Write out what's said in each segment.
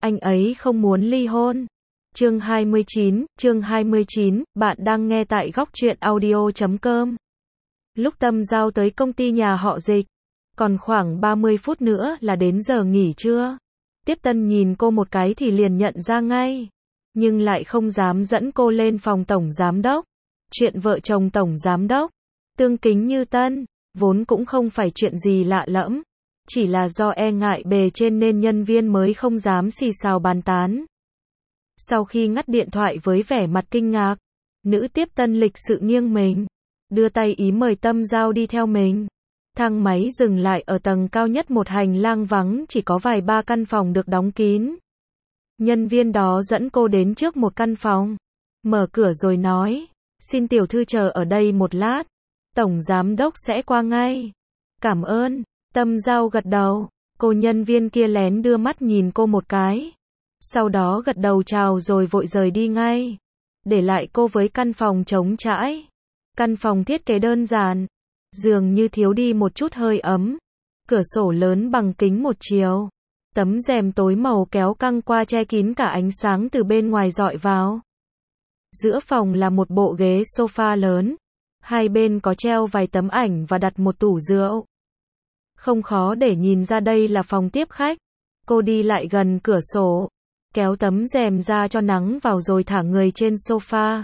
anh ấy không muốn ly hôn. Chương 29, bạn đang nghe tại góc truyện audio.com. Lúc Tâm Giao tới công ty nhà họ Dịch, còn khoảng 30 phút nữa là đến giờ nghỉ trưa. Tiếp Tân nhìn cô một cái thì liền nhận ra ngay, nhưng lại không dám dẫn cô lên phòng tổng giám đốc. Chuyện vợ chồng tổng giám đốc, tương kính như Tân, vốn cũng không phải chuyện gì lạ lẫm, chỉ là do e ngại bề trên nên nhân viên mới không dám xì xào bàn tán. Sau khi ngắt điện thoại với vẻ mặt kinh ngạc, nữ tiếp tân lịch sự nghiêng mình, đưa tay ý mời Tâm Giao đi theo mình. Thang máy dừng lại ở tầng cao nhất một hành lang vắng, chỉ có vài ba căn phòng được đóng kín. Nhân viên đó dẫn cô đến trước một căn phòng, mở cửa rồi nói, xin tiểu thư chờ ở đây một lát, tổng giám đốc sẽ qua ngay. Cảm ơn. Tâm Giao gật đầu, cô nhân viên kia lén đưa mắt nhìn cô một cái, sau đó gật đầu chào rồi vội rời đi ngay, để lại cô với căn phòng trống trải. Căn phòng thiết kế đơn giản, giường như thiếu đi một chút hơi ấm, cửa sổ lớn bằng kính một chiều, tấm rèm tối màu kéo căng qua che kín cả ánh sáng từ bên ngoài rọi vào. Giữa phòng là một bộ ghế sofa lớn, hai bên có treo vài tấm ảnh và đặt một tủ rượu. Không khó để nhìn ra đây là phòng tiếp khách. Cô đi lại gần cửa sổ, kéo tấm rèm ra cho nắng vào rồi thả người trên sofa.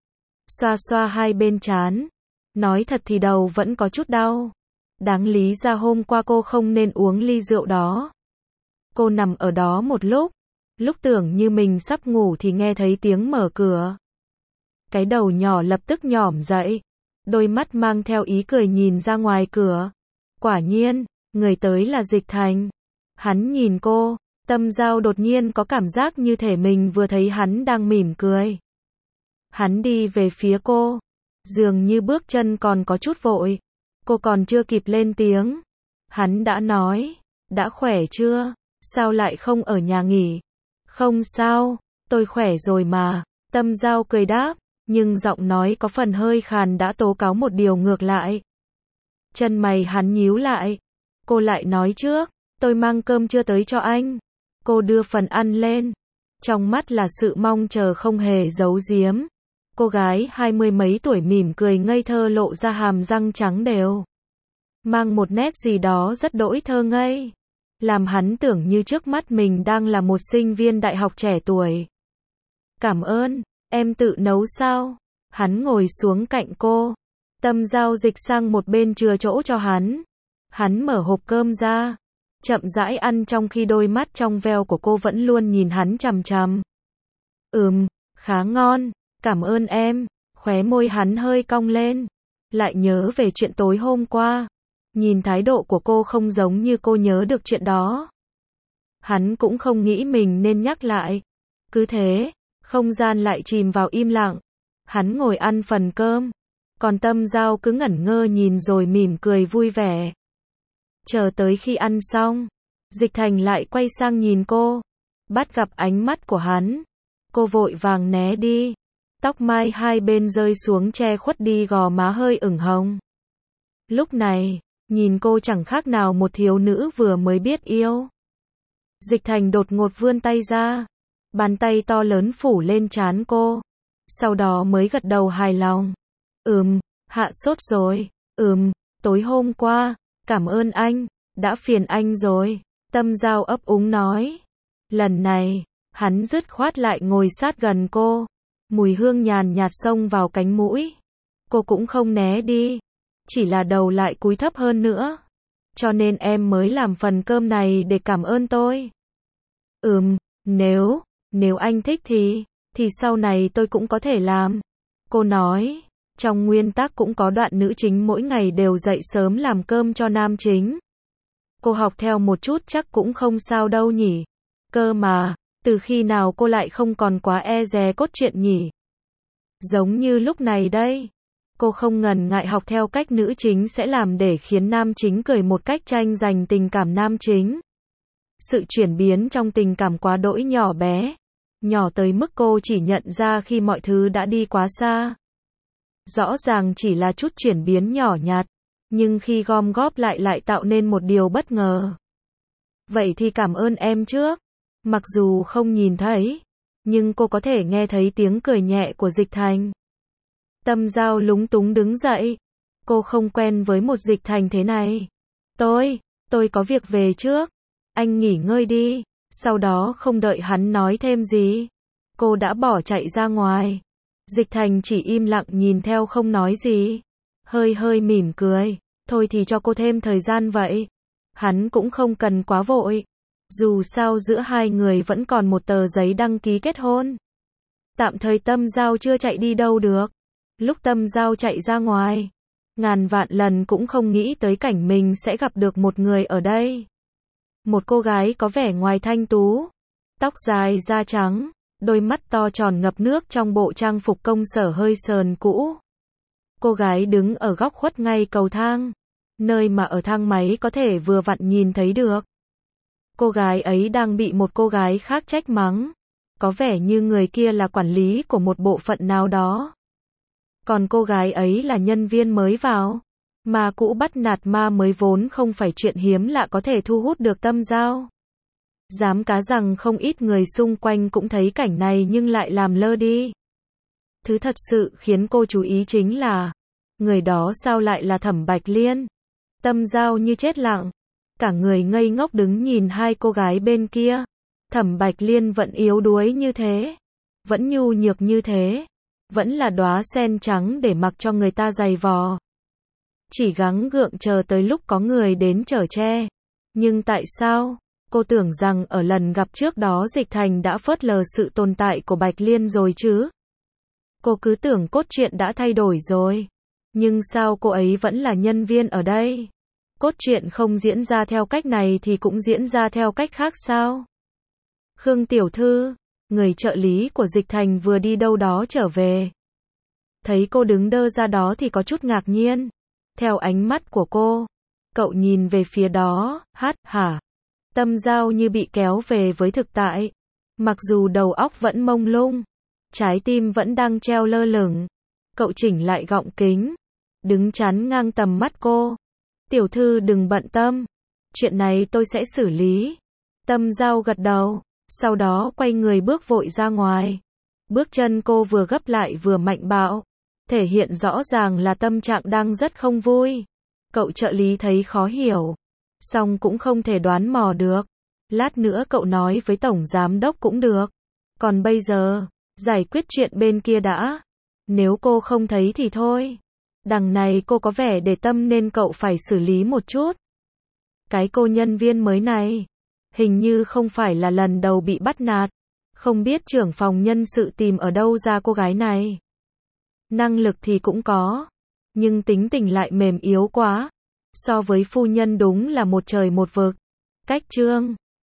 Xoa xoa hai bên trán. Nói thật thì đầu vẫn có chút đau. Đáng lý ra hôm qua cô không nên uống ly rượu đó. Cô nằm ở đó một lúc tưởng như mình sắp ngủ thì nghe thấy tiếng mở cửa. Cái đầu nhỏ lập tức nhỏm dậy, đôi mắt mang theo ý cười nhìn ra ngoài cửa. Quả nhiên, người tới là Dịch Thành. Hắn nhìn cô, Tâm Giao đột nhiên có cảm giác như thể mình vừa thấy hắn đang mỉm cười. Hắn đi về phía cô, dường như bước chân còn có chút vội. Cô còn chưa kịp lên tiếng, hắn đã nói, đã khỏe chưa? Sao lại không ở nhà nghỉ? Không sao, tôi khỏe rồi mà. Tâm Giao cười đáp, nhưng giọng nói có phần hơi khàn đã tố cáo một điều ngược lại. Chân mày hắn nhíu lại. Cô lại nói trước, tôi mang cơm trưa tới cho anh. Cô đưa phần ăn lên, trong mắt là sự mong chờ không hề giấu giếm. Cô gái 20 mấy tuổi mỉm cười ngây thơ lộ ra hàm răng trắng đều, mang một nét gì đó rất đỗi thơ ngây, làm hắn tưởng như trước mắt mình đang là một sinh viên đại học trẻ tuổi. Cảm ơn, em tự nấu sao? Hắn ngồi xuống cạnh cô. Tâm Giao dịch sang một bên chừa chỗ cho hắn. Hắn mở hộp cơm ra, chậm rãi ăn trong khi đôi mắt trong veo của cô vẫn luôn nhìn hắn chằm chằm. Khá ngon, cảm ơn em. Khóe môi hắn hơi cong lên, lại nhớ về chuyện tối hôm qua. Nhìn thái độ của cô không giống như cô nhớ được chuyện đó. Hắn cũng không nghĩ mình nên nhắc lại. Cứ thế, không gian lại chìm vào im lặng. Hắn ngồi ăn phần cơm, còn Tâm Giao cứ ngẩn ngơ nhìn rồi mỉm cười vui vẻ. Chờ tới khi ăn xong, Dịch Thành lại quay sang nhìn cô. Bắt gặp ánh mắt của hắn, cô vội vàng né đi. Tóc mai hai bên rơi xuống che khuất đi gò má hơi ửng hồng. Lúc này, nhìn cô chẳng khác nào một thiếu nữ vừa mới biết yêu. Dịch Thành đột ngột vươn tay ra, bàn tay to lớn phủ lên trán cô, sau đó mới gật đầu hài lòng. Hạ sốt rồi. Tối hôm qua, cảm ơn anh, đã phiền anh rồi. Tâm Giao ấp úng nói. Lần này, hắn dứt khoát lại ngồi sát gần cô. Mùi hương nhàn nhạt xông vào cánh mũi. Cô cũng không né đi, chỉ là đầu lại cúi thấp hơn nữa. Cho nên em mới làm phần cơm này để cảm ơn tôi. Nếu anh thích thì sau này tôi cũng có thể làm. Cô nói, trong nguyên tắc cũng có đoạn nữ chính mỗi ngày đều dậy sớm làm cơm cho nam chính. Cô học theo một chút chắc cũng không sao đâu nhỉ. Cơ mà, từ khi nào cô lại không còn quá e dè cốt truyện nhỉ? Giống như lúc này đây, cô không ngần ngại học theo cách nữ chính sẽ làm để khiến nam chính cười một cách tranh giành tình cảm nam chính. Sự chuyển biến trong tình cảm quá đỗi nhỏ bé, nhỏ tới mức cô chỉ nhận ra khi mọi thứ đã đi quá xa. Rõ ràng chỉ là chút chuyển biến nhỏ nhặt, nhưng khi gom góp lại tạo nên một điều bất ngờ. Vậy thì cảm ơn em trước. Mặc dù không nhìn thấy, nhưng cô có thể nghe thấy tiếng cười nhẹ của Dịch Thành. Tâm Giao lúng túng đứng dậy. Cô không quen với một Dịch Thành thế này. Tôi có việc về trước. Anh nghỉ ngơi đi. Sau đó không đợi hắn nói thêm gì, cô đã bỏ chạy ra ngoài. Dịch Thành chỉ im lặng nhìn theo không nói gì. Hơi mỉm cười. Thôi thì cho cô thêm thời gian vậy. Hắn cũng không cần quá vội. Dù sao giữa hai người vẫn còn một tờ giấy đăng ký kết hôn. Tạm thời Tâm Giao chưa chạy đi đâu được. Lúc Tâm Giao chạy ra ngoài, ngàn vạn lần cũng không nghĩ tới cảnh mình sẽ gặp được một người ở đây. Một cô gái có vẻ ngoài thanh tú, tóc dài da trắng, đôi mắt to tròn ngập nước trong bộ trang phục công sở hơi sờn cũ. Cô gái đứng ở góc khuất ngay cầu thang, nơi mà ở thang máy có thể vừa vặn nhìn thấy được. Cô gái ấy đang bị một cô gái khác trách mắng. Có vẻ như người kia là quản lý của một bộ phận nào đó. Còn cô gái ấy là nhân viên mới vào. Ma cũ bắt nạt ma mới vốn không phải chuyện hiếm lạ có thể thu hút được Tâm Giao. Dám cá rằng không ít người xung quanh cũng thấy cảnh này nhưng lại làm lơ đi. Thứ thật sự khiến cô chú ý chính là, người đó sao lại là Thẩm Bạch Liên. Tâm Giao như chết lặng, cả người ngây ngốc đứng nhìn hai cô gái bên kia. Thẩm Bạch Liên vẫn yếu đuối như thế, vẫn nhu nhược như thế, vẫn là đóa sen trắng để mặc cho người ta giày vò. Chỉ gắng gượng chờ tới lúc có người đến chở che. Nhưng tại sao? Cô tưởng rằng ở lần gặp trước đó Dịch Thành đã phớt lờ sự tồn tại của Bạch Liên rồi chứ. Cô cứ tưởng cốt truyện đã thay đổi rồi. Nhưng sao cô ấy vẫn là nhân viên ở đây? Cốt truyện không diễn ra theo cách này thì cũng diễn ra theo cách khác sao? Khương tiểu thư, người trợ lý của Dịch Thành vừa đi đâu đó trở về. Thấy cô đứng đơ ra đó thì có chút ngạc nhiên. Theo ánh mắt của cô, cậu nhìn về phía đó, hả? Tâm Giao như bị kéo về với thực tại. Mặc dù đầu óc vẫn mông lung, trái tim vẫn đang treo lơ lửng. Cậu chỉnh lại gọng kính, đứng chắn ngang tầm mắt cô. Tiểu thư đừng bận tâm, chuyện này tôi sẽ xử lý. Tâm Giao gật đầu, sau đó quay người bước vội ra ngoài. Bước chân cô vừa gấp lại vừa mạnh bạo, thể hiện rõ ràng là tâm trạng đang rất không vui. Cậu trợ lý thấy khó hiểu, song cũng không thể đoán mò được. Lát nữa cậu nói với tổng giám đốc cũng được. Còn bây giờ, giải quyết chuyện bên kia đã. Nếu cô không thấy thì thôi. Đằng này cô có vẻ để tâm nên cậu phải xử lý một chút. Cái cô nhân viên mới này, hình như không phải là lần đầu bị bắt nạt. Không biết trưởng phòng nhân sự tìm ở đâu ra cô gái này. Năng lực thì cũng có, nhưng tính tình lại mềm yếu quá. So với phu nhân đúng là một trời một vực. Cách chương